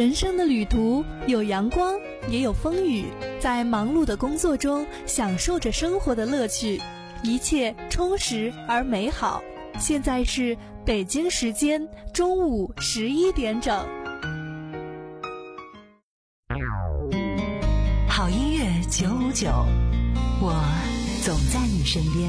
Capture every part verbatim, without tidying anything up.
人生的旅途有阳光，也有风雨，在忙碌的工作中享受着生活的乐趣，一切充实而美好。现在是北京时间中午十一点整。 好音乐九五九，我总在你身边。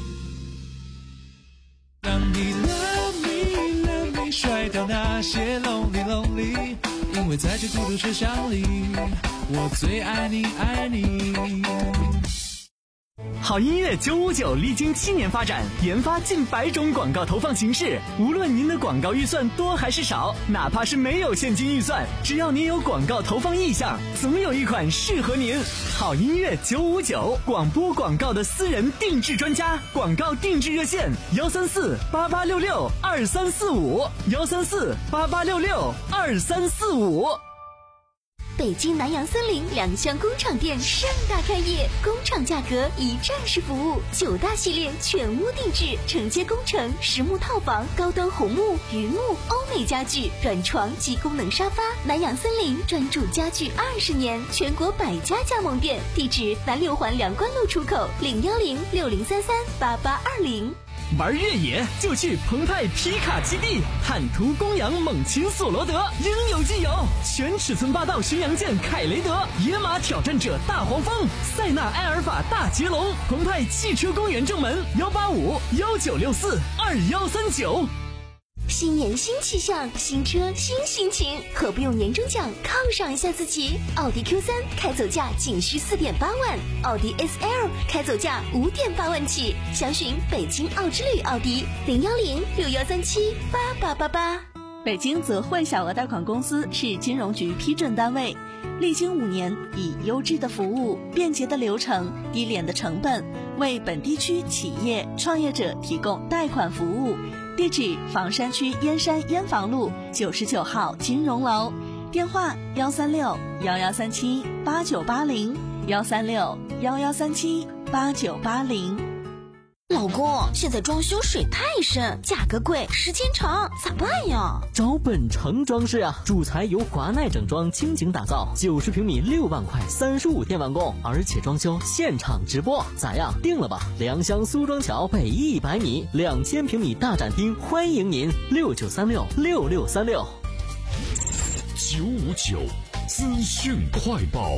让你 love me love me 甩掉那些 lonely lonely， 因为在这孤独车厢里，我最爱你爱你。 好音乐九五九历经七年发展，研发近百种广告投放形式。无论您的广告预算多还是少，哪怕是没有现金预算，只要您有广告投放意向，总有一款适合您。好音乐九五九，广播广告的私人定制专家，广告定制热线幺三四八八六六二三四五幺三四八八六六二三四五。 北京南阳森林两厢工厂店盛大开业，工厂价格一站式服务，九大系列全屋定制，承接工程、实木套房、高端红木、榆木、欧美家具、软床及功能沙发。南阳森林专注家具二十年，全国百家加盟店，地址南六环梁关路出口零幺零六零三三八八二零。 玩越野就去澎湃皮卡基地，坦途公羊猛禽索罗德，应有尽有。全尺寸霸道巡洋舰凯雷德，野马挑战者大黄蜂，塞纳埃尔法大捷龙。澎湃汽车公园正门幺八五幺九六四二幺三九。 新年新气象，新车新心情，何不用年终奖犒赏一下自己？奥迪 Q 三 开走价仅需 四点八万，奥迪 S L 开走价 五点八万起。详询北京奥之旅奥迪零幺零六幺三七八八八八。 北京泽汇小额贷款公司是金融局批准单位，历经五年，以优质的服务、便捷的流程、低廉的成本，为本地区企业创业者提供贷款服务。地址：房山区燕山燕房路九十九号金融楼，电话：幺三六幺幺三七八九八零幺三六幺幺三七八九八零。 老公，现在装修水太深，价格贵，时间长，咋办呀？ 找本城装饰啊，主材由华奈整装倾情打造，九十平米六万块，三十五天完工，而且装修现场直播，咋样？定了吧？良乡苏庄桥北一百米，两千平米大展厅，欢迎您，六九三六六六三六。 九五九资讯快报。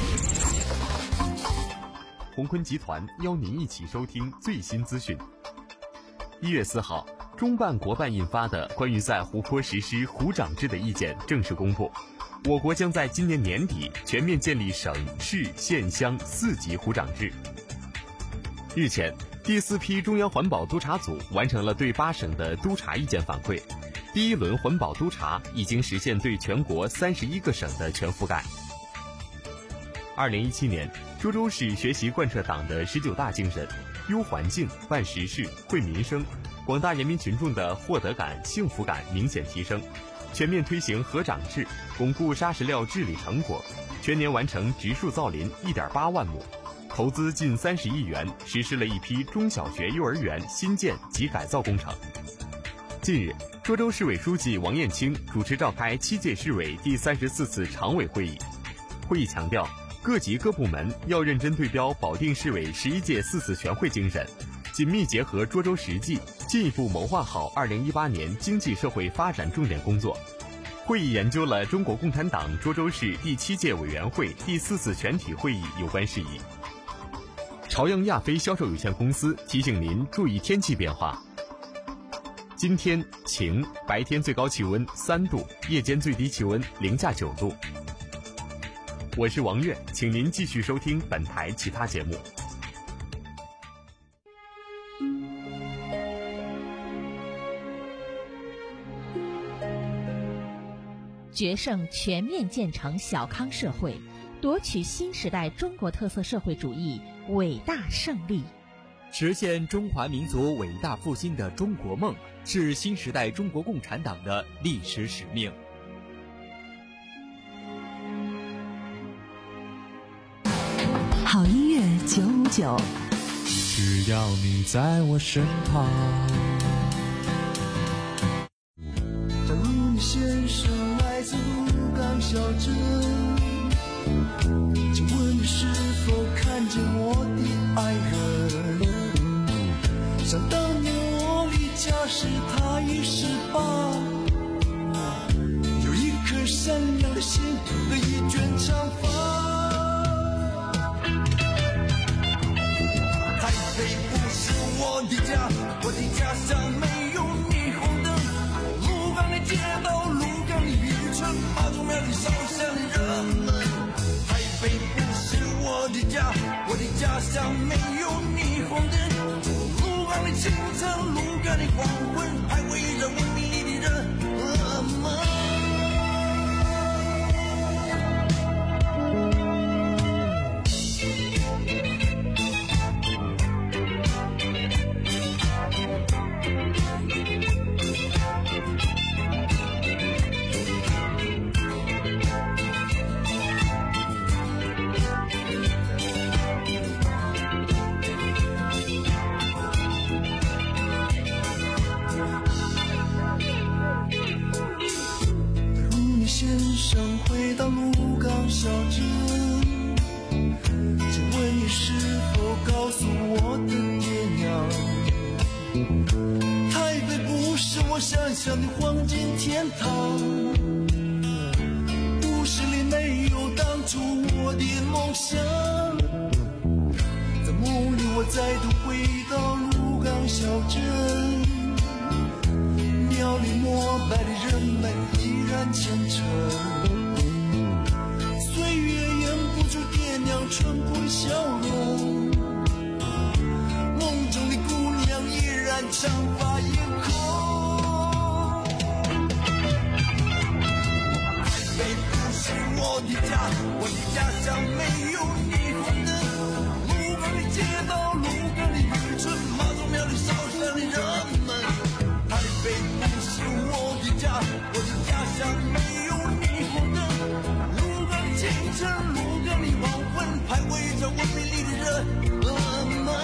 鸿坤集团邀您一起收听最新资讯。一月四号，中办国办印发的关于在湖泊实施湖长制的意见正式公布，我国将在今年年底全面建立省市县乡四级湖长制。日前，第四批中央环保督察组完成了对八省的督察意见反馈，第一轮环保督察已经实现对全国三十一个省的全覆盖。二零一七年，涿州市学习贯彻党的十九大精神，优环境、办实事、惠民生，广大人民群众的获得感、幸福感明显提升，全面推行河长制，巩固砂石料治理成果，全年完成植树造林 一点八万亩，投资近三十亿元，实施了一批中小学、幼儿园新建及改造工程。近日，涿州市委书记王艳清主持召开七届市委第三十四次常委会议，会议强调，各级各部门要认真对标保定市委十一届四次全会精神，紧密结合涿州实际，进一步谋划好二零一八年经济社会发展重点工作。会议研究了中国共产党涿州市第七届委员会第四次全体会议有关事宜。朝阳亚飞销售有限公司提醒您注意天气变化。今天晴，白天最高气温三度，夜间最低气温零下九度。我是王悦，请您继续收听本台其他节目。 决胜全面建成小康社会，夺取新时代中国特色社会主义伟大胜利， 实现中华民族伟大复兴的中国梦，是新时代中国共产党的历史使命。 好音乐九五九， 只要你在我身旁。 张先生来自武冈见我的爱人。想当年我离家时他已十八，有一颗善良的心和一卷长发。台北不是我的家，我的家乡没有霓虹灯，鹿港的街道，鹿港的渔村，马祖庙的烧香的人们。台北不是我的家，我的家乡没有霓虹灯，鹿港的清晨，鹿港的黄昏，还围着文明里的人们。回到鹿港小镇，请问你是否告诉我的爹娘，台北不是我想象的黄金天堂，都市里没有当初我的梦想。在梦里我再度回到鹿港小镇，庙里膜拜的人们依然虔诚，岁月掩不住爹娘淳朴的笑容，梦中的姑娘依然长发艳空。台北不是我的家，我的家乡没有霓虹灯，鹿港的街道，鹿港的渔村，马祖庙里烧香的人们。台北不是我的家，我的家乡没有霓虹灯，鹿港清晨，鹿港的黄昏，还围着文明里的人们。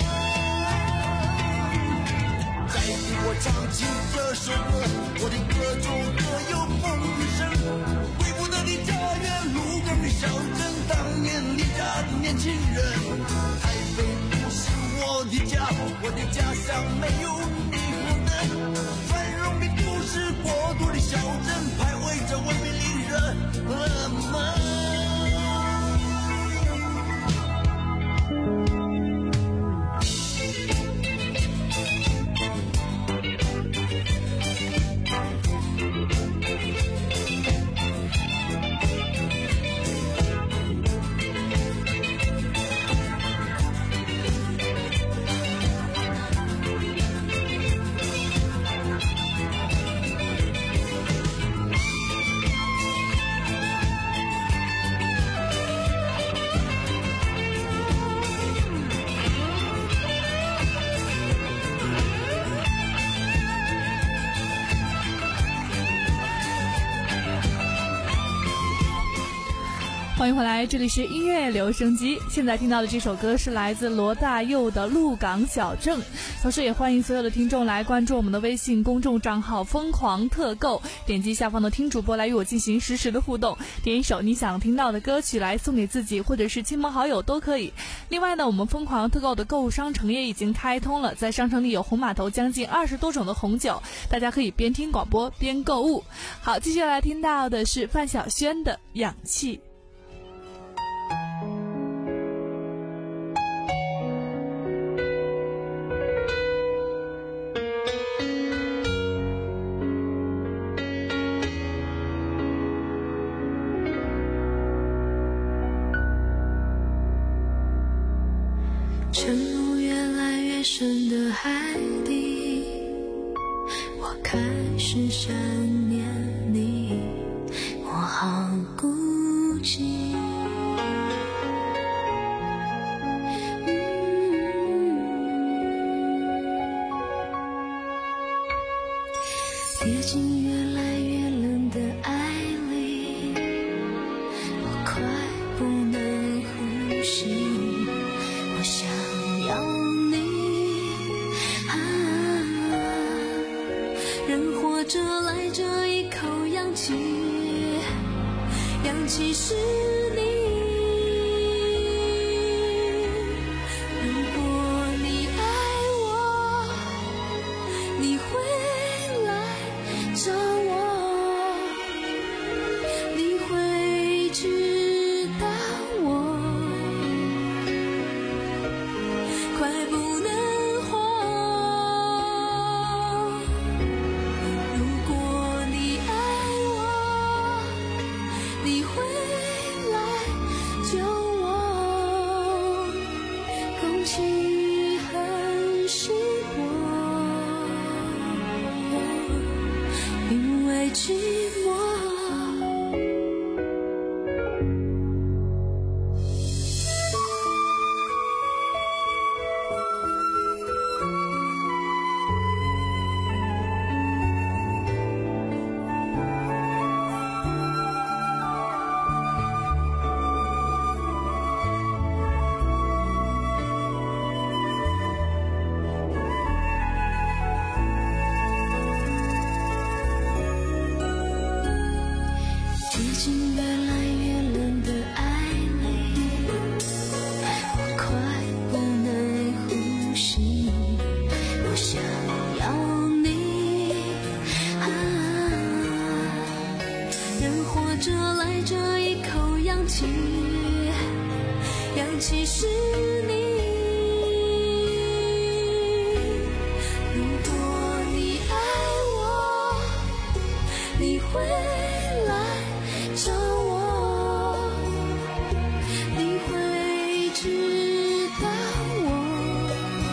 再给我唱起这首歌，我的歌中可有风雨声，回不得的家园，鹿港的小镇，当年离家的年轻人。台北不是我的家，我的家乡没有霓虹灯，繁荣的都市，国度的小镇，徘徊着文明里的人们。 欢迎回来，这里是音乐留声机。现在听到的这首歌是来自罗大佑的《鹿港小镇》。同时也欢迎所有的听众来关注我们的微信公众账号疯狂特购，点击下方的听主播来与我进行实时的互动，点一首你想听到的歌曲来送给自己或者是亲朋好友都可以。另外呢，我们疯狂特购的购物商城也已经开通了，在商城里有红码头将近二十多种的红酒，大家可以边听广播边购物。好，接下来听到的是范晓萱的《氧气》。 沉入越来越深的海底，我开始想念你，我好孤寂。跌进越来越冷的爱里，我快不能呼吸。我想要你啊，人活着来这一口氧气，氧气是你， 气很稀薄，因为寂寞。氧气是你，如果你爱我，你会来找我，你会知道我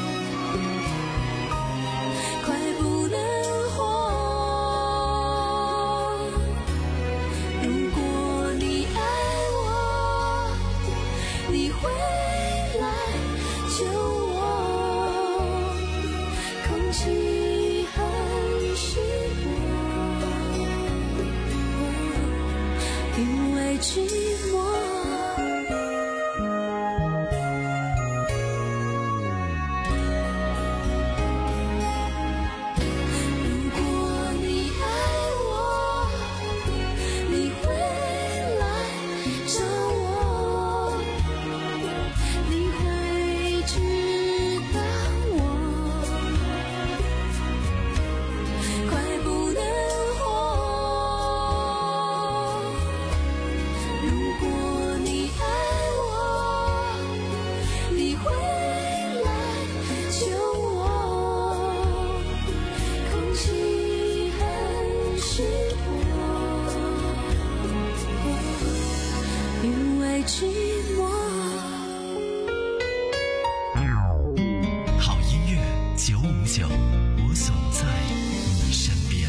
快不能活。如果你爱我，你会来救我，空气很稀薄，因为寂寞。如果你爱我，你会来找我，你会知道我快不能活。如果你爱我，你会来救我，空气很稀薄，因为寂寞。 好音乐九五九，我总在你身边。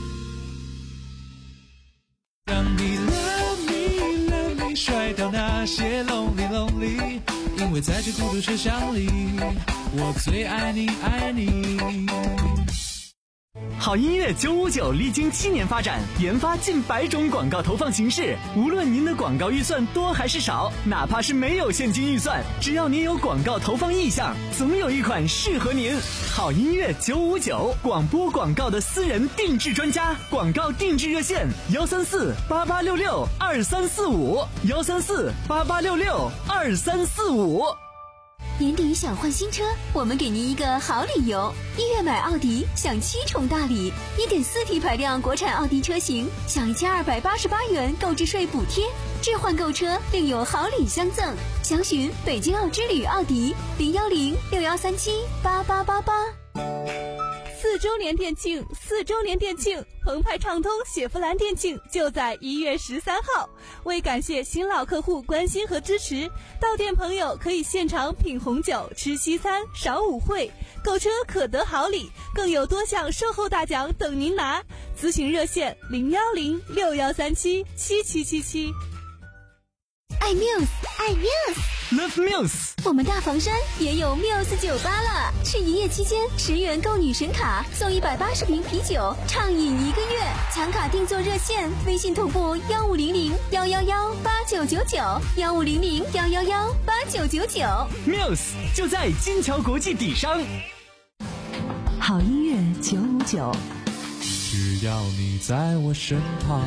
让你 love me love me 甩掉那些 lonely lonely， 因为在这孤独车厢里，我最爱你爱你。 好音乐九五九历经七年发展，研发近百种广告投放形式。无论您的广告预算多还是少，哪怕是没有现金预算，只要您有广告投放意向，总有一款适合您。好音乐九五九，广播广告的私人定制专家，广告定制热线幺三四八八六六二三四五幺三四八八六六二三四五。 年底想换新车，我们给您一个好理由。一月买奥迪享七重大礼， 一点四 T 排量国产奥迪车型享一千二百八十八元购置税补贴，置换购车另有好礼相赠。详询北京奥之旅奥迪零幺零六幺三七八八八八。 四周年店庆，四周年店庆，澎湃畅通雪佛兰店庆就在一月十三号。为感谢新老客户关心和支持，到店朋友可以现场品红酒、吃西餐、赏舞会，购车可得好礼，更有多项售后大奖等您拿。咨询热线零幺零六幺三七七七七七。 爱 Muse， 爱 Muse，Love Muse。 我们大房山也有 Muse 酒吧了，是营业期间十元购女神卡送一百八十瓶啤酒，畅饮一个月。抢卡订座热线：微信同步幺五零零幺幺幺八九九九幺五零零幺幺幺八九九九。 Muse 就在金桥国际底商。 好音乐九五九， 只要你在我身旁。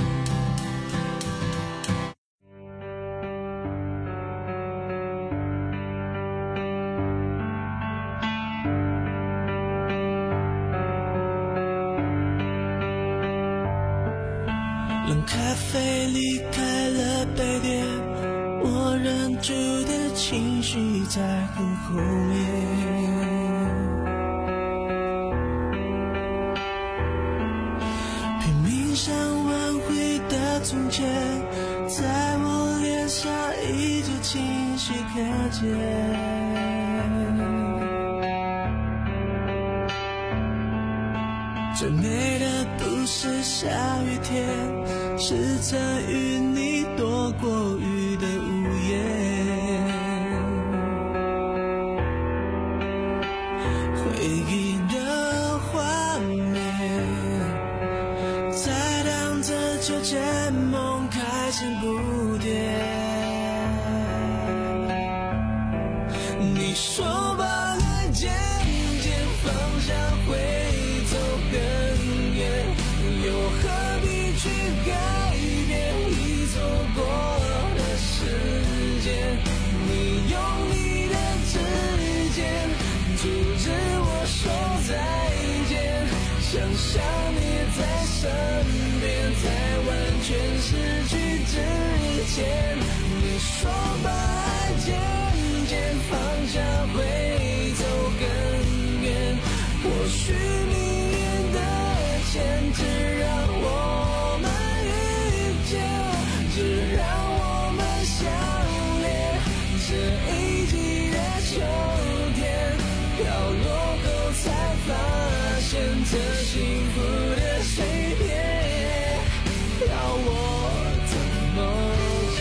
冷咖啡离开了杯垫，我忍住的情绪在很后面。拼命想挽回的从前，在我脸上依旧清晰可见。 最美的不是下雨天，是曾与你躲过雨的午夜。回忆的画面在荡着秋千，梦开始不跌。你说把爱渐渐放下会走更远，又何必去改变已走过的时间？你用你的指尖阻止我说再见，想象你在身边，在完全失去之前。你说把爱渐渐放下会走更远，或许命运的牵制让我们遇见，只让我们相恋。这一季的秋天飘落后才发现，这幸福的碎片要我怎么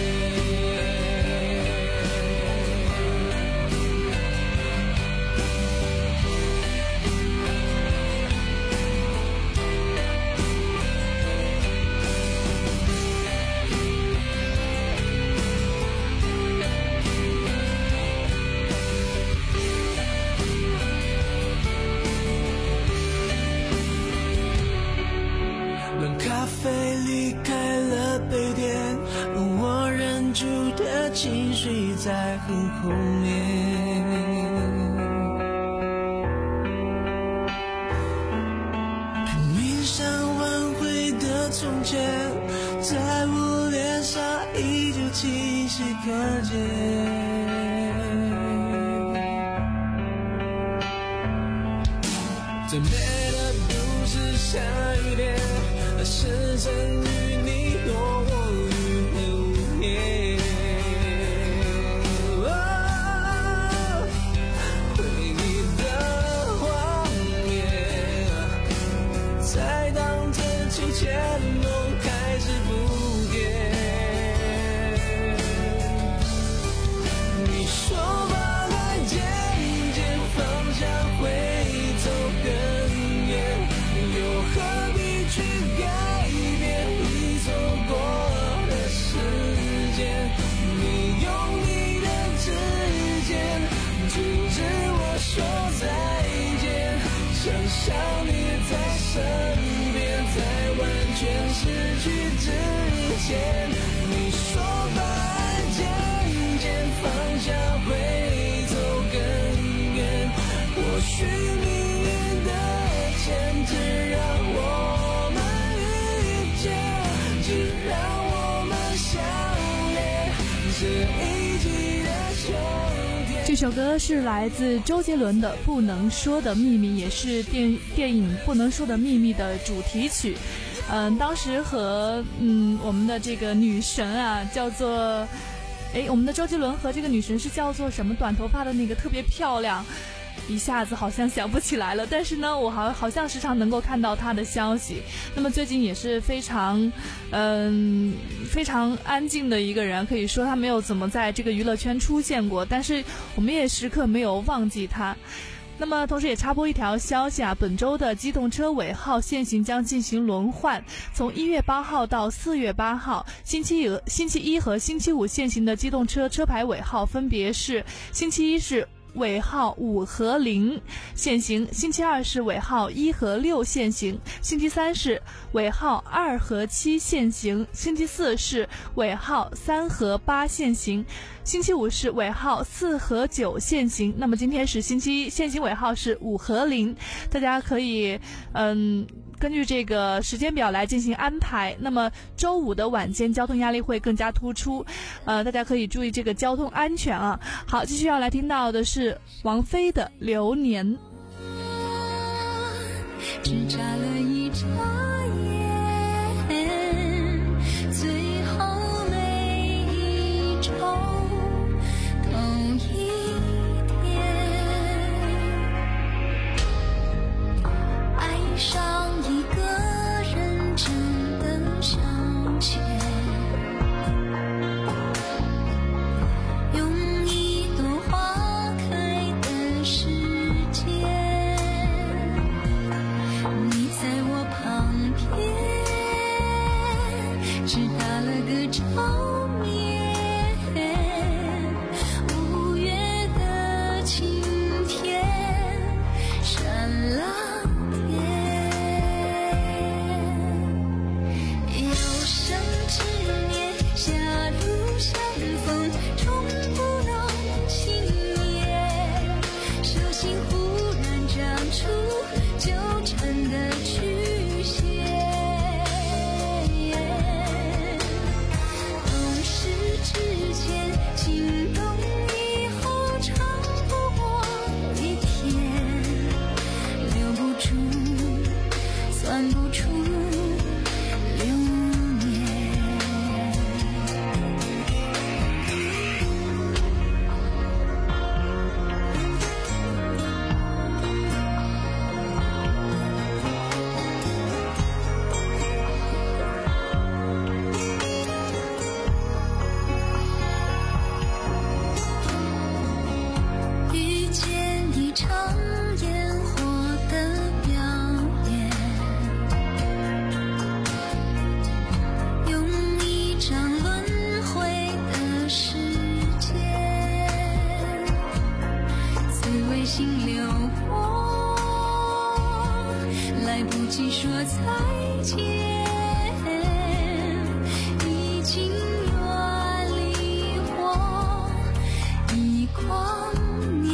情绪在很后面，拼命想挽回的从前，在我脸上依旧清晰可见。最美的不是下雨天，而是曾与你躲过雨的午夜。秋千梦开始不跌，你说把爱渐渐放下会走更远，又何必去改变已走过的时间？你用你的指尖阻止我说再见，想象你在身边，在完全失去之前。你说把爱渐渐放下会走更远，或许命运的牵制让我们遇见，只让我们相恋。这一季的秋天。 这首歌是来自周杰伦的《不能说的秘密》，也是电电影《不能说的秘密》的主题曲。嗯，当时和嗯我们的这个女神啊，叫做，哎，我们的周杰伦和这个女神是叫做什么？短头发的那个特别漂亮，一下子好像想不起来了。但是呢，我好好像时常能够看到她的消息。那么最近也是非常，嗯，非常安静的一个人，可以说她没有怎么在这个娱乐圈出现过，但是我们也时刻没有忘记她。那么同时也插播一条消息啊，本周的机动车尾号限行将进行轮换，从一月八号到四月八号，星期一、星期一和星期五限行的机动车车牌尾号分别是：星期一是尾号五和零限行，星期二是尾号一和六限行，星期三是尾号二和七限行，星期四是尾号三和八限行，星期五是尾号四和九限行。那么今天是星期一，限行尾号是五和零，大家可以嗯根据这个时间表来进行安排。那么周五的晚间交通压力会更加突出，呃，大家可以注意这个交通安全啊。好，继续要来听到的是王菲的《流年》。 只眨了一眨眼，最后每一周都一天，爱上一心流过，来不及说再见，已经远离我一光年。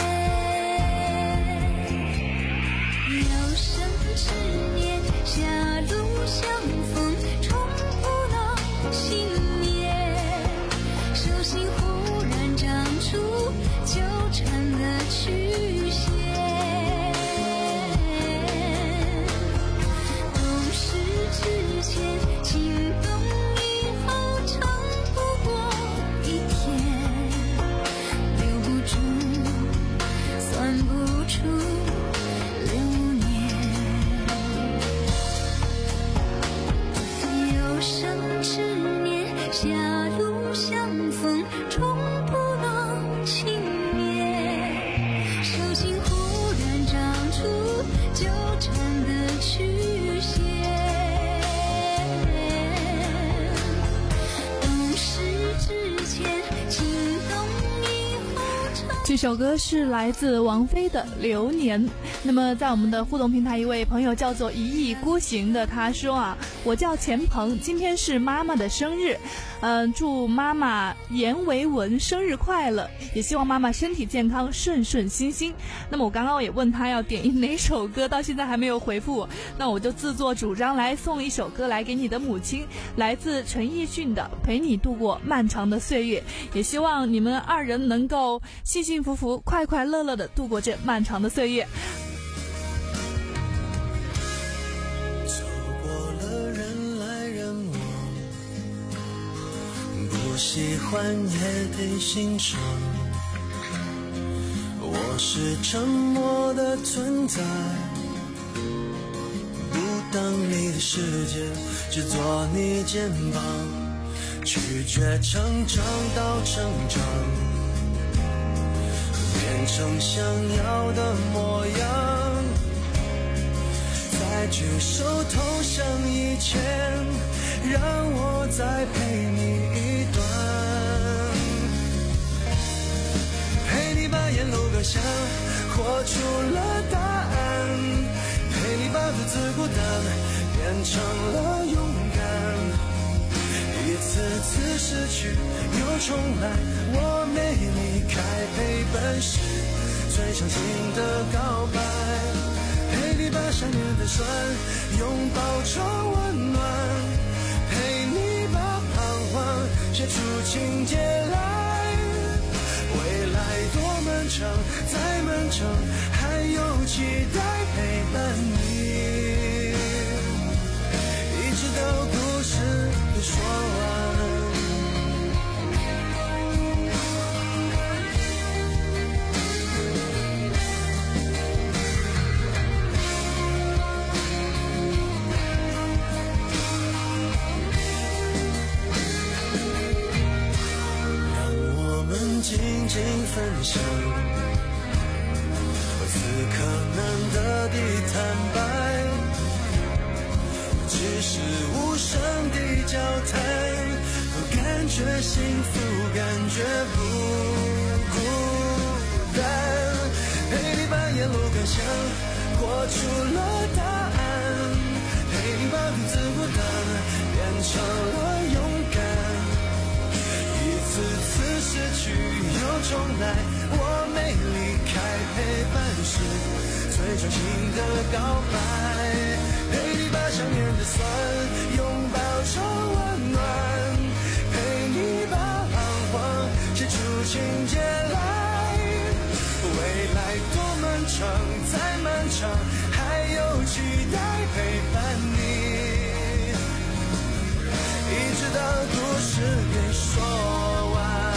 有生之年，狭路相逢，终不能幸免。手心忽然长出纠缠的曲线，懂事之前心动，以后长不过一天，留不住，算不出流年。有生之年，狭路相逢，终不能幸免。手心忽然长出纠缠的曲线，懂事之前心动，以后长。 这首歌是来自王菲的《流年》。那么在我们的互动平台，一位朋友叫做一意孤行的，他说啊，我叫钱鹏，今天是妈妈的生日，嗯、呃，祝妈妈严维文生日快乐，也希望妈妈身体健康，顺顺心心。那么我刚刚也问他要点哪首歌，到现在还没有回复我，那我就自作主张来送一首歌来给你的母亲，来自陈奕迅的《陪你度过漫长的岁月》，也希望你们二人能够幸幸福福、快快乐乐的度过这漫长的岁月。 喜欢也得欣赏，我是沉默的存在，不当你的世界，只做你肩膀，拒绝成长到成长，变成想要的模样，在举手投降以前，让我再陪你一段，陪你把沿路感想活出了答案，陪你把独自孤单变成了勇敢，一次次失去又重来，我没离开陪伴是最长情的告白，陪你把想念的酸拥抱成温暖，陪你把彷徨写出情节来，未来多漫长，再漫长还有期待陪伴你，一直到故事都说完。静静分享，此刻难得的坦白，只是无声的交谈，感觉幸福，感觉不孤单，陪你把沿路感想活出了答案，陪你把独自孤单变成了勇敢，一次次失去又重来，我没离开陪伴是最长情的告白，陪你把想念的酸拥抱成温暖，陪你把彷徨写出情节来，未来多漫长，再漫长还有期待陪伴你，一直到故事给说完。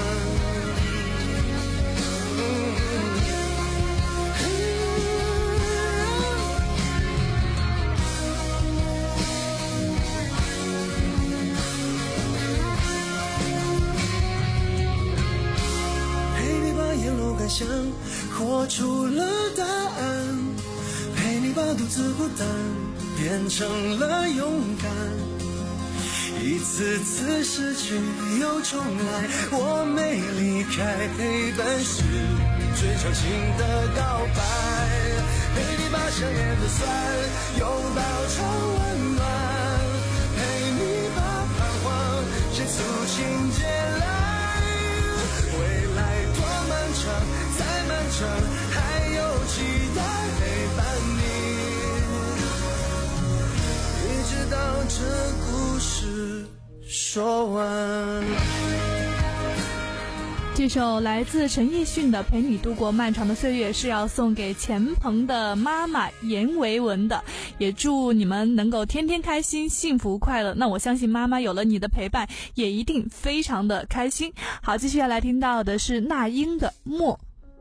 感想活出了答案，陪你把独自孤单变成了勇敢，一次次失去又重来，我没离开陪伴是最长情的告白，陪你把想念的酸拥抱成温暖，陪你把彷徨写出情节来。未来多漫长，再漫长，还有期待陪伴你，一直到这故事说完。 这首来自陈奕迅的《陪你度过漫长的岁月》是要送给钱鹏的妈妈严维文的，也祝你们能够天天开心幸福快乐。那我相信妈妈有了你的陪伴也一定非常的开心。好，继续要来听到的是那英的默。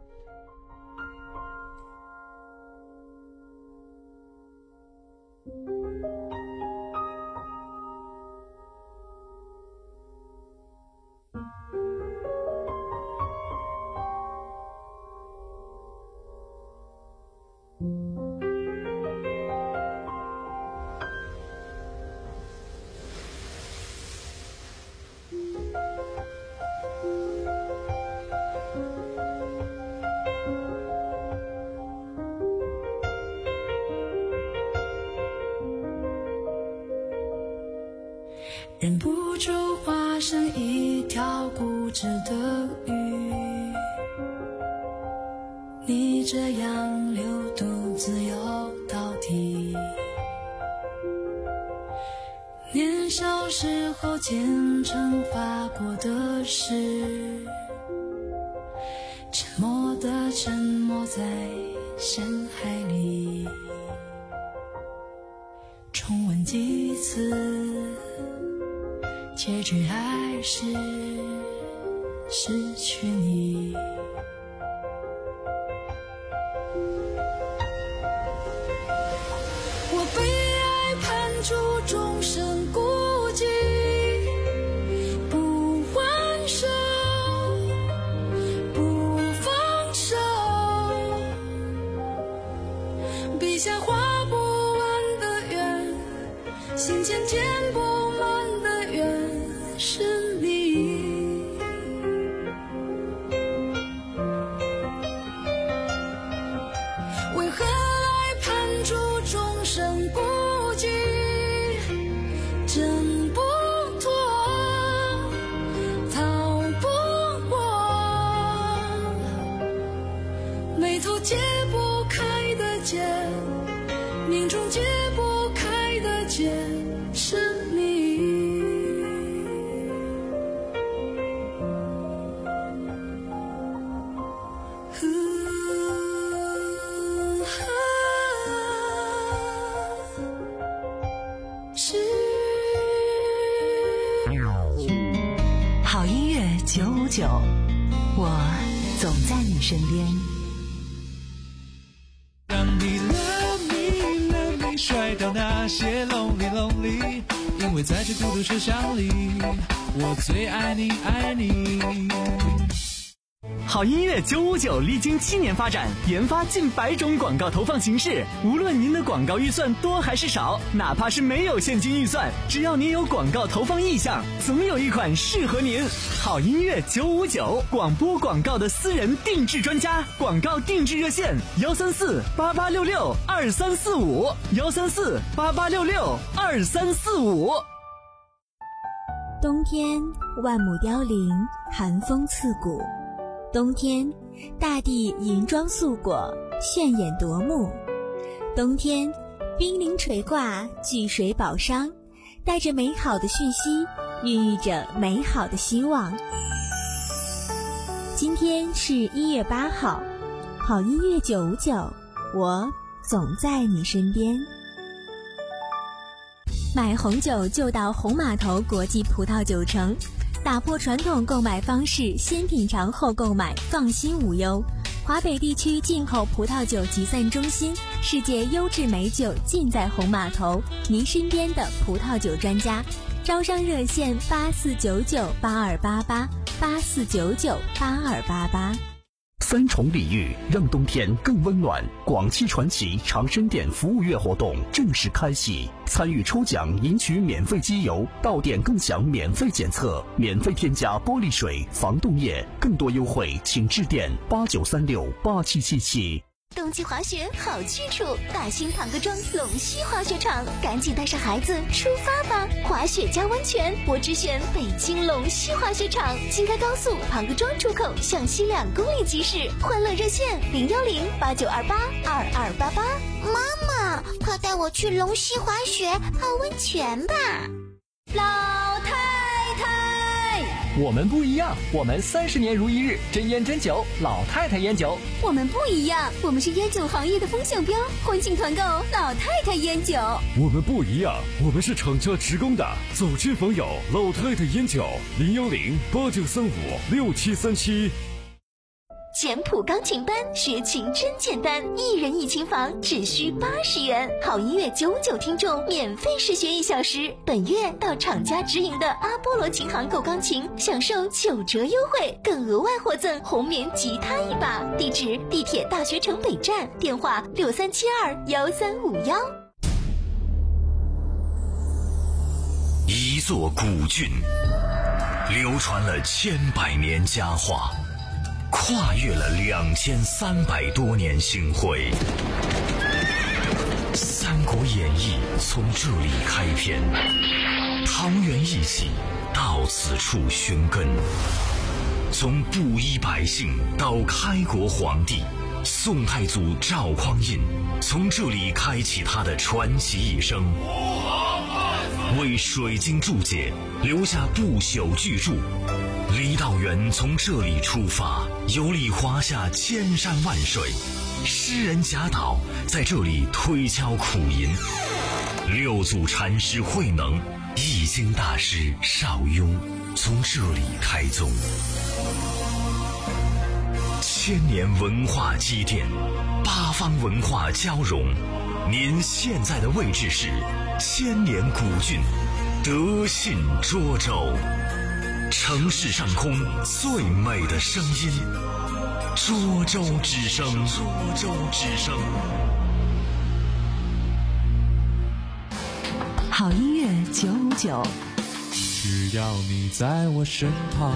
忍不住化身一条固执的鱼，你这样流独自游到底。年少时候虔诚发过的誓，沉默的沉默在深海里，重温几次，结局还是失去你。我被爱判处终身孤寂，不还手，不放手，笔下画不完的圆，心间填不满的缘是你。为何爱判处终身孤寂，挣不脱，逃不过，眉头解不开的结，命中解不开的结是你。 好音乐九五九，我总在你身边。 让你 love me love me 甩掉那些 lonely lonely， 因为在这孤独车厢里，我最爱你爱你。 好音乐九五九历经七年发展，研发近百种广告投放形式。无论您的广告预算多还是少，哪怕是没有现金预算，只要您有广告投放意向，总有一款适合您。好音乐九五九，广播广告的私人定制专家，广告定制热线幺三四八八六六二三四五幺三四八八六六二三四五。 冬天万木凋零，寒风刺骨。冬天，大地银装素裹，炫眼夺目。冬天，冰凌垂挂，聚水宝商，带着美好的讯息，孕育着美好的希望。今天是一月八号，好音乐九五九，我总在你身边。买红酒就到红码头国际葡萄酒城，打破传统购买方式，先品尝后购买，放心无忧。华北地区进口葡萄酒集散中心，世界优质美酒尽在红码头，您身边的葡萄酒专家。招商热线八四九九八二八八八四九九八二八八。 三重礼遇，让冬天更温暖。广汽传祺长生店服务月活动正式开启，参与抽奖赢取免费机油，到店更享免费检测，免费添加玻璃水、防冻液，更多优惠请致电八九三六八七七七。 冬季滑雪好去处，大兴庞各庄龙溪滑雪场，赶紧带上孩子出发吧！滑雪加温泉，我只选北京龙溪滑雪场，京开高速庞各庄出口向西两公里即驶，欢乐热线零幺零八九二八二二八八。 妈妈，快带我去龙溪滑雪泡温泉吧！ 老太太。 我们不一样，我们三十年如一日，真烟真酒，老太太烟酒。 我们不一样，我们是烟酒行业的风向标，欢庆团购老太太烟酒。 我们不一样，我们是厂家职工的，走亲访友，老太太烟酒，零幺零八九三五六七三七。 简谱钢琴班学琴真简单，一人一琴房只需八十元，好音乐九九听众免费试学一小时。本月到厂家直营的阿波罗琴行购钢琴，享受九折优惠，更额外获赠红棉吉他一把。地址：地铁大学城北站，电话六三七二幺三五幺。 一座古郡，流传了千百年佳话。跨越了两千三百多年星辉，《三国演义》从这里开篇，桃园义气到此处寻根，从布衣百姓到开国皇帝，宋太祖赵匡胤从这里开启他的传奇一生，为水晶注解留下不朽巨著。李道元从这里出发，游历华夏千山万水，诗人贾岛在这里推敲苦吟，六祖禅师慧能、易经大师邵雍从这里开宗。千年文化积淀，八方文化交融，您现在的位置是千年古郡德信涿州。城市上空最美的声音，涿州之声。涿州之声。 好音乐九五九， 只要你在我身旁。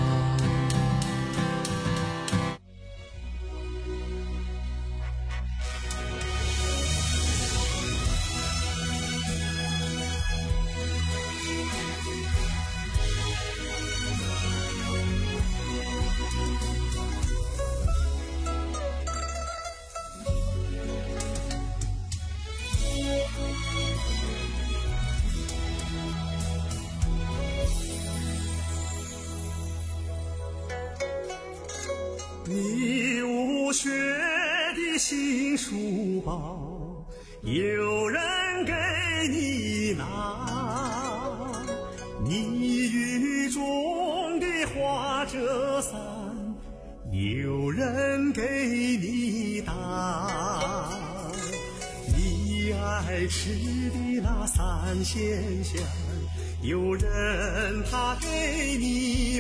你无学的新书包，有人给你拿；你雨中的花折伞，有人给你打。你爱吃的那三鲜馅儿，有人他给你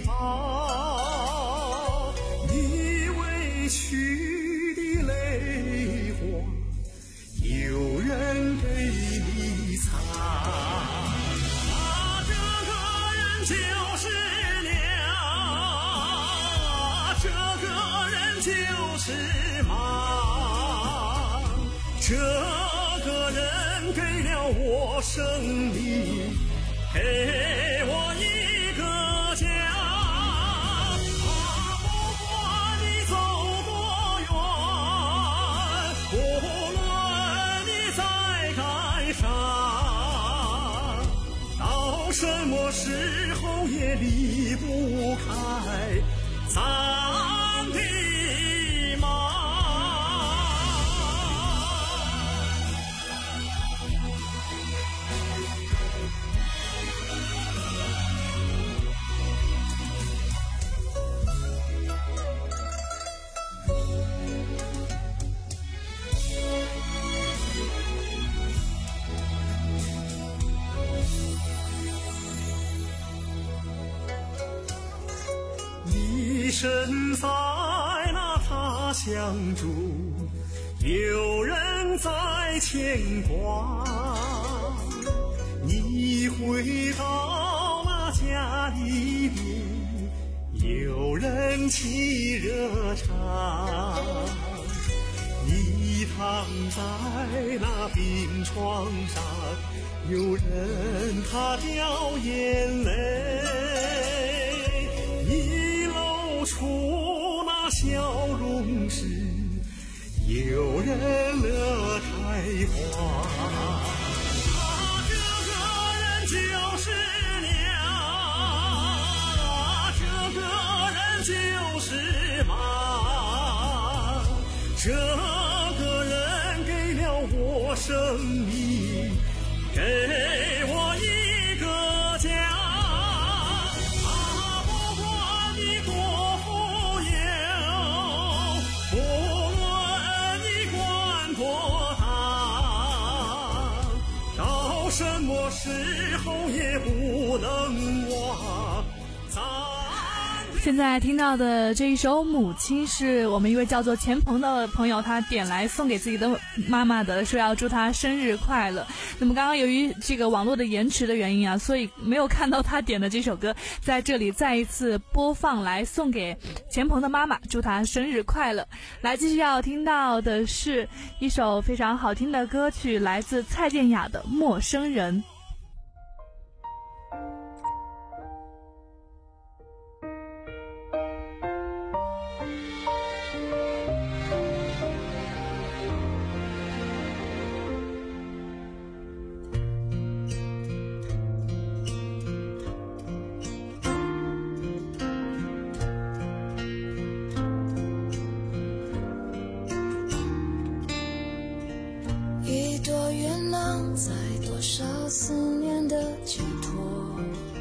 包。你委屈的泪花，有人给你擦。啊，这个人就是娘，这个人就是妈，这个人给了我生命，给我一个家。什么时候也离不开咱的妈。身在那他相助，有人在牵挂。你回到那家里面，有人沏热茶。你躺在那病床上，有人他掉眼泪。你露出那笑容时，有人乐开花。啊，这个人就是娘，这个人就是妈，这个人给了我生命，给我一个家。啊，不管你多富有，不论你官多大，到什么时候也不能忘。 现在听到的这一首《母亲》是我们一位叫做钱鹏的朋友他点来送给自己的妈妈的，说要祝她生日快乐。那么刚刚由于这个网络的延迟的原因啊，所以没有看到他点的这首歌，在这里再一次播放来送给钱鹏的妈妈，祝她生日快乐。来，继续要听到的是一首非常好听的歌曲，来自蔡健雅的《陌生人》。 一朵月亮在多少思念的寄托，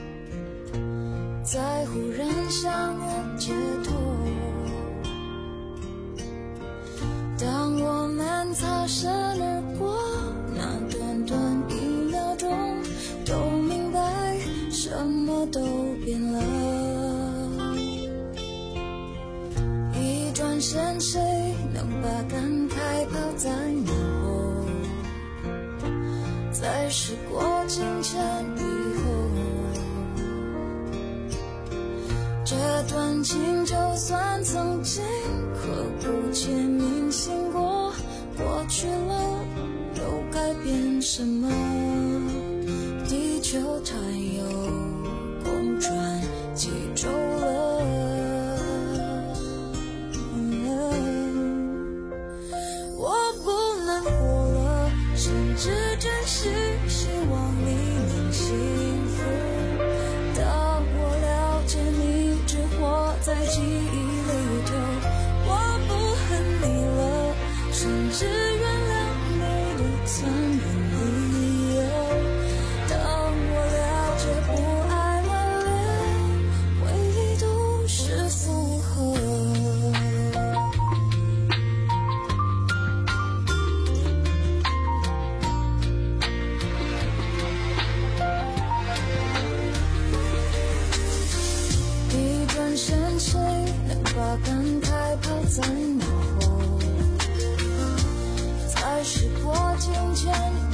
在忽然相约街头，当我们擦身而过，那短短一秒钟都明白什么都变了。一转身谁能把感慨抛在脑后，在时过境迁以后，这段情就算曾经刻骨且铭心过，过去了又改变什么？地球它又公转几周了，我不能活了，甚至真是希望你能幸福。当我了解你只活在记忆里头，我不恨你了，甚至原谅你的残忍理由。当我了解不爱了，连回忆都是负荷。谁能把感慨抛在脑后，在时过境迁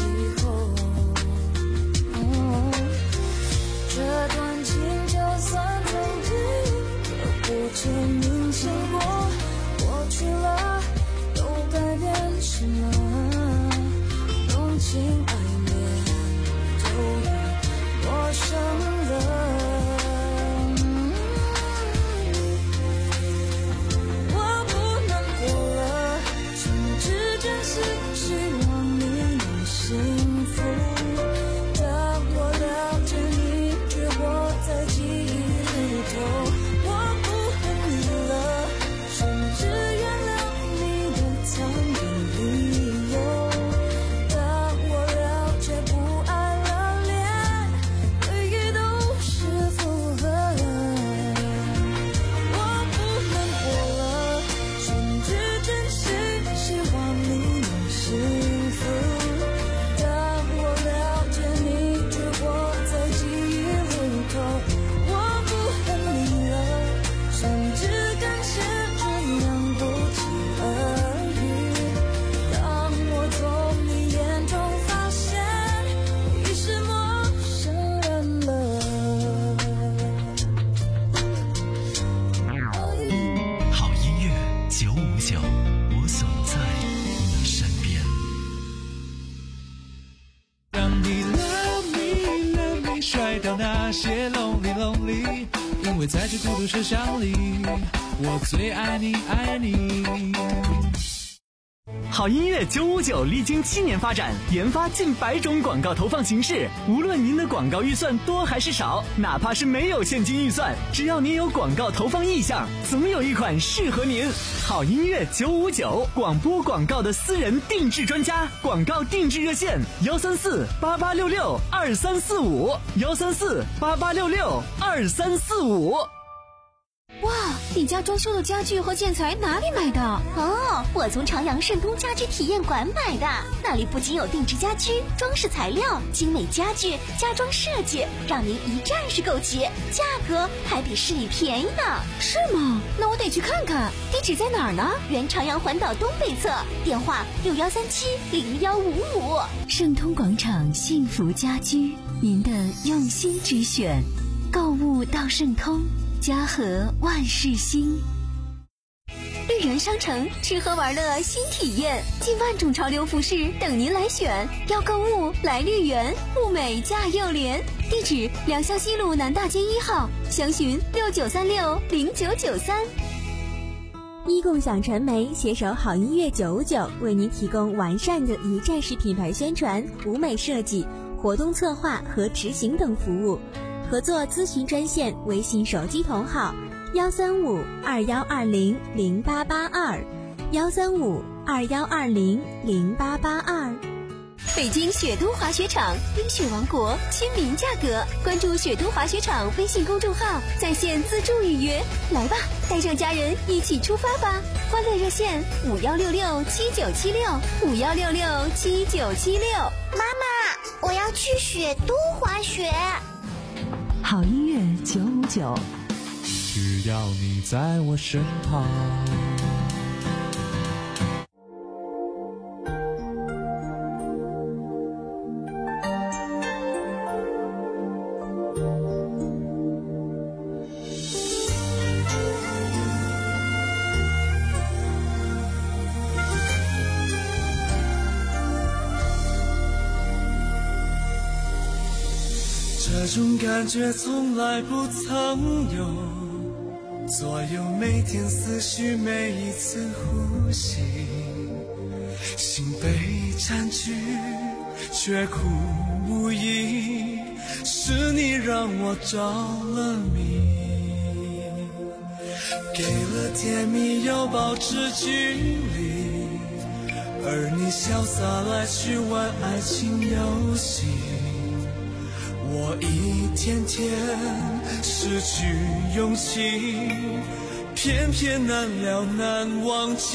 为在这孤独车厢里，我最爱你爱你。 好音乐九五九历经七年发展，研发近百种广告投放形式。无论您的广告预算多还是少，哪怕是没有现金预算，只要您有广告投放意向，总有一款适合您。好音乐九五九，广播广告的私人定制专家，广告定制热线：幺三四八八六六二三四五，幺三四八八六六二三四五。 哇，你家装修的家具和建材哪里买的？ 哦，我从朝阳盛通家居体验馆买的，那里不仅有定制家居、装饰材料、精美家具、家装设计，让您一站式购齐，价格还比市里便宜呢。 是吗？那我得去看看。地址在哪儿呢？ 原朝阳环岛东北侧，电话六幺三七零幺五五。 盛通广场幸福家居，您的用心之选，购物到盛通。家和万事兴。 绿园商城吃喝玩乐新体验，近万种潮流服饰等您来选。要购物来绿园，物美价又廉。地址：良乡西路南大街一号，详询六九三六零九九三。 一共享传媒携手好音乐九五九，为您提供完善的一站式品牌宣传、舞美设计、活动策划和执行等服务。合作咨询专线：微信手机同号幺三五二幺二零零八八二，幺三五二幺二零零八八二。 北京雪都滑雪场，冰雪王国，亲民价格。关注雪都滑雪场微信公众号，在线自助预约。来吧，带上家人一起出发吧！欢乐热线：五幺六六七九七六，五幺六六七九七六。 妈妈，我要去雪都滑雪。 好音乐九五九， 只要你在我身旁。 这种感觉从来不曾有，左右每天思绪，每一次呼吸，心被占据，却苦无依，是你让我着了迷，给了甜蜜又保持距离，而你潇洒来去玩爱情游戏。我一天天失去勇气，偏偏难了难忘记。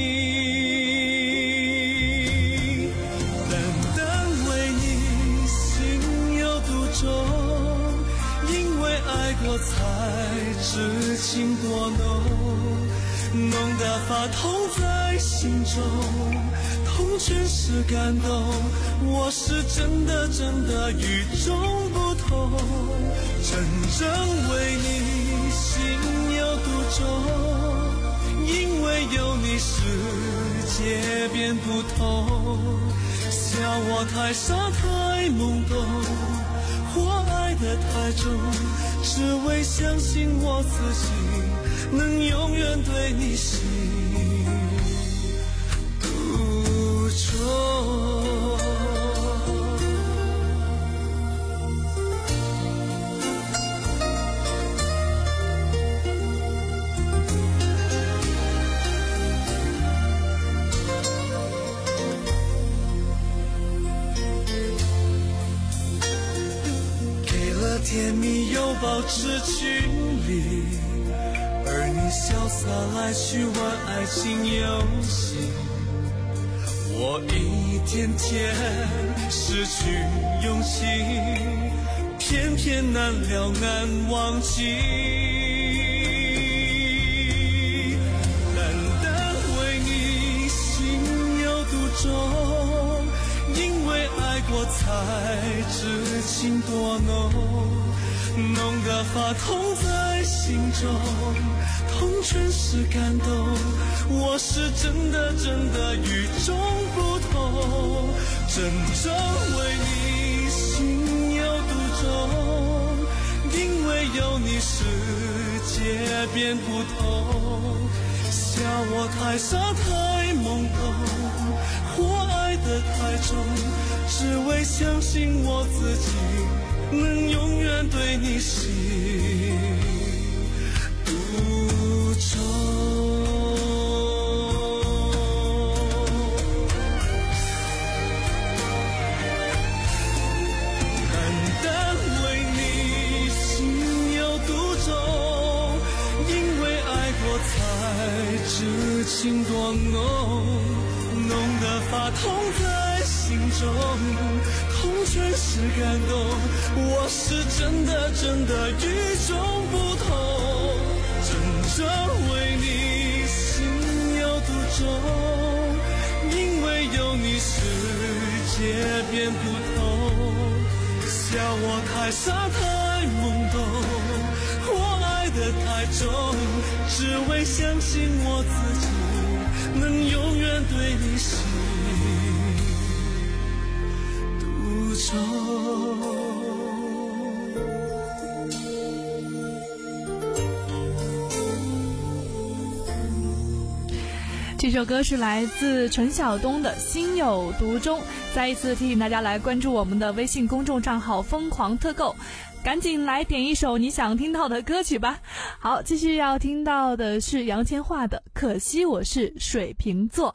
单单为你心有独钟，因为爱过才知情多浓，浓得发痛在心中，痛全是感动。我是真的真的与众不同，真正为你心有独钟，因为有你世界变不同。笑我太傻太懵懂，或爱得太重，只为相信我自己能永远对你心独钟。甜蜜又保持距离，而你潇洒来去玩爱情游戏。我一天天失去勇气，偏偏难了难忘记。单单为你心有独钟，因为爱过才知情多浓，浓得发痛在心中，痛全是感动。我是真的真的与众不同，真正为你心有独钟，因为有你世变不同，笑我太傻太懵懂，或爱得太重，只为相信我自己能永远对你心独钟。痴情多浓，浓得发痛在心中，痛全是感动。我是真的真的与众不同，真正为你心有独钟，因为有你世界变不同。笑我太傻太懵懂，我爱得太重，只为相信我自己能永远对你心独钟。 这首歌是来自陈晓东的《心有独钟》。再一次提醒大家来关注我们的微信公众账号疯狂特购，赶紧来点一首你想听到的歌曲吧。好，继续要听到的是杨千嬅的《可惜我是水瓶座》。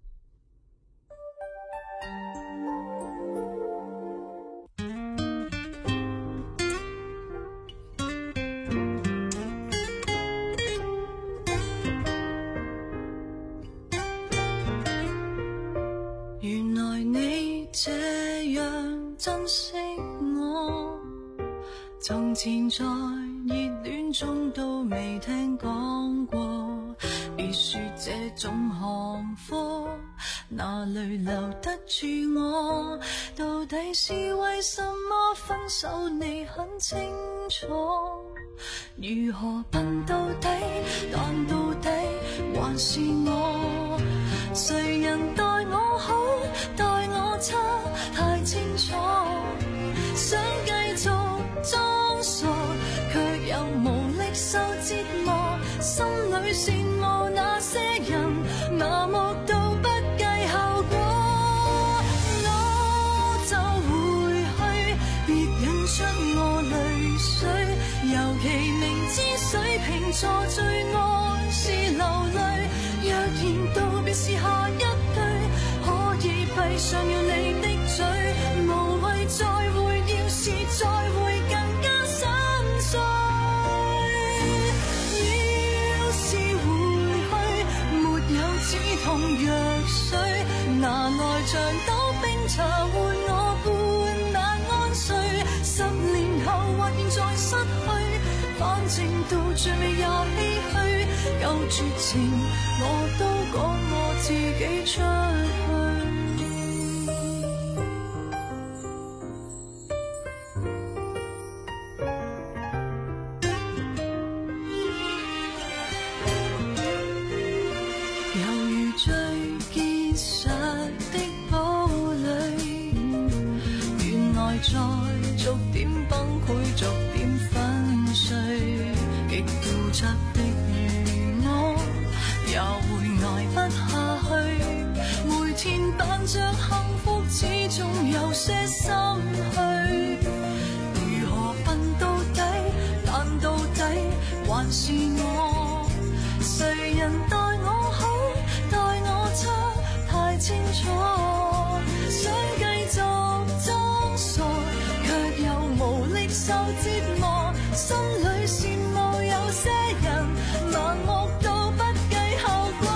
原來你這樣珍惜我，從前在熱戀中都未聽講過，別說這種行貨哪裏留得住我，到底是為什麼分手你很清楚，如何笨到底，但到底還是我，誰人待我好待我差太清楚，想繼續裝傻卻又無力受折磨，心裏羨慕那些人麻木到不計後果，我就回去別引出我淚水，尤其明知水瓶座最愛是流淚，若然道別是下一句，可以閉上了你的嘴，無謂再會，要是再會更加心碎，要是回去沒有止痛藥水，拿來像兜冰茶換我半晚安睡，十年後或現在失去，反正到最尾也唏噓，夠絕情我都講我自己出去。猶如最結實的堡壘，原來在逐點崩潰逐點粉碎，極固執的如我也會捱不下去，每天扮着幸福始終有些心虛，如何笨到底，但到底還是我，誰人待我好待我差太清楚，想繼續裝傻卻又無力受折磨，心裏羨慕有些人盲目到不計後果，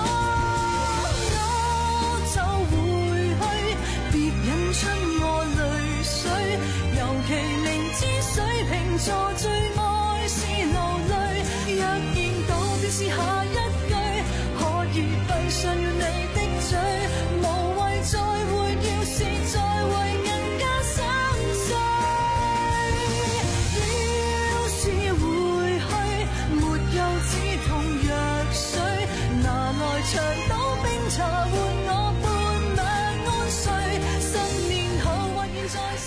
我就回去別引出我淚水，尤其明知水瓶座最愛是流淚，若然道別是下一句，可以閉上了你的嘴，無謂再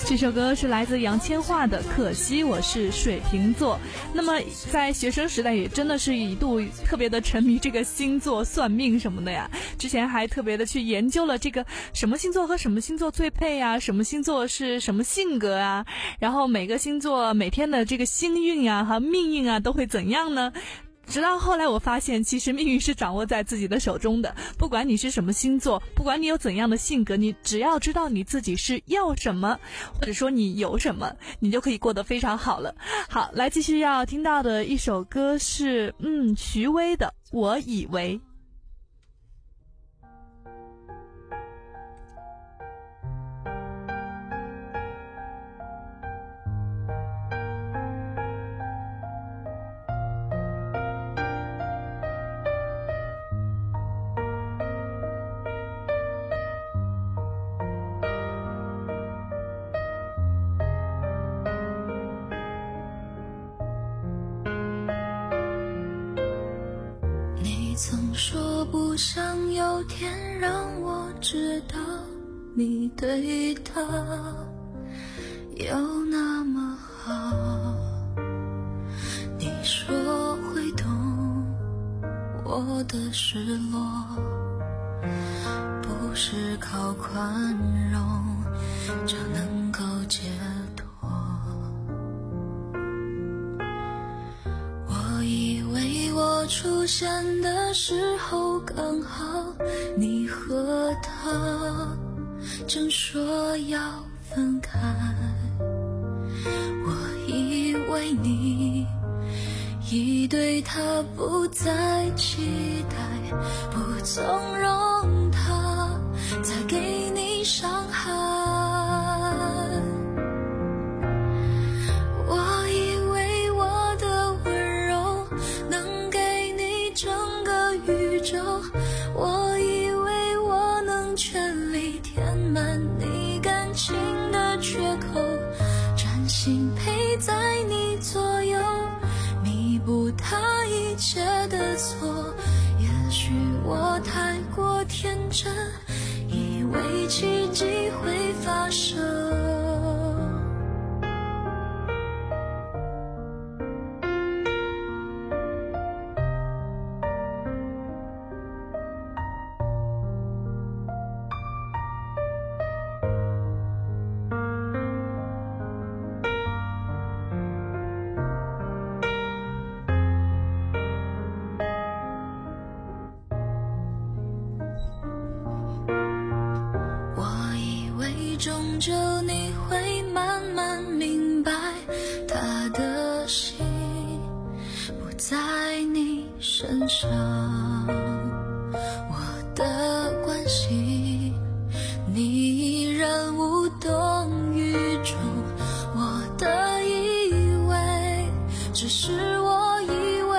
这首歌是来自杨千嬅的《可惜我是水瓶座》。那么在学生时代也真的是一度特别的沉迷这个星座算命什么的呀，之前还特别的去研究了这个什么星座和什么星座最配啊，什么星座是什么性格啊，然后每个星座每天的这个星运啊和命运啊都会怎样呢？直到后来我发现，其实命运是掌握在自己的手中的，不管你是什么星座，不管你有怎样的性格，你只要知道你自己是要什么，或者说你有什么，你就可以过得非常好了。好，来继续要听到的一首歌是嗯徐薇的《我以为》。 曾说不想有天让我知道你对他有那么好，你说会懂我的失落，不是靠宽容就能够解脱。我以为我出现的时候刚好你和他正说要分开，我以为你已对他不再期待，不纵容他再给你伤害。我以为我的温柔能给你整个宇宙，我以为我能全力填满你感情的缺口，专心陪在你左右，弥补他一切的错。也许我太过天真，以为奇迹会发生。终究你会慢慢明白，他的心不在你身上，我的关心你依然无动于衷，我的以为只是我以为，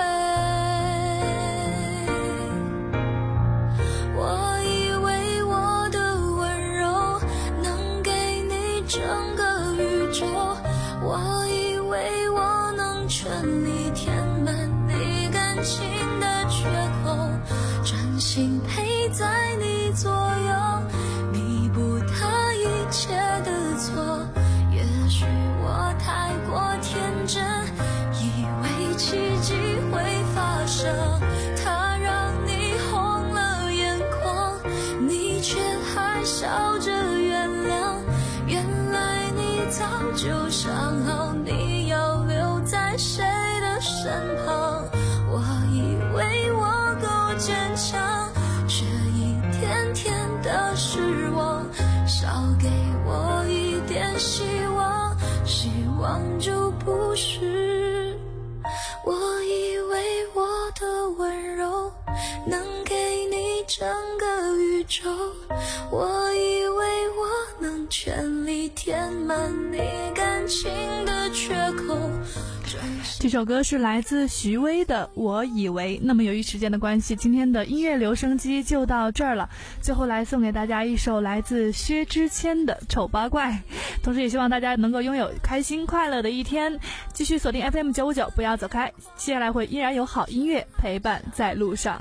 我以为我的温柔能给你整个宇宙，我以为我能全力填满你感情的缺口，专心陪在你左右，弥补他一切的错。也许我太过天真，以为奇迹会发生，他让你红了眼眶，你却还笑着原谅。原来你早就想好你要留在谁的身旁，我以为我够坚强，却一天天的失望，少给我一点希望，希望就不是。我以为我的温柔能给你整个宇宙，我以为我能全力填满你感情的缺口。 这首歌是来自徐薇的《我以为》。那么由于时间的关系，今天的音乐留声机就到这儿了。最后来送给大家一首来自薛之谦的《丑八怪》，同时也希望大家能够拥有开心快乐的一天。继续锁定 F M 九五九，不要走开，接下来会依然有好音乐陪伴在路上。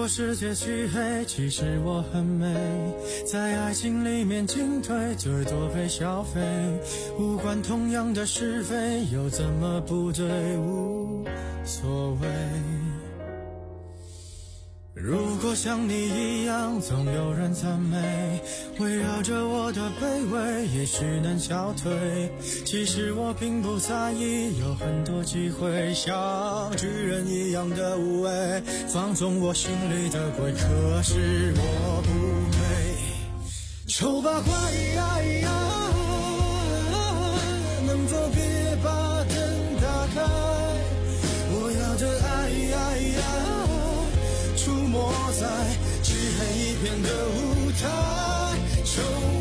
果世界漆黑，其实我很美，在爱情里面进退，最多被消费，无关同样的是非，又怎么不对？无所谓。如果像你一样，总有人赞美，围绕着我的卑微，也许能消退。其实我并不在意，有很多机会，像巨人一样的无畏，放纵我心里的鬼。可是我不配，丑八怪呀，能否别把灯打开？我要的爱呀呀。出没在漆黑一片的舞台，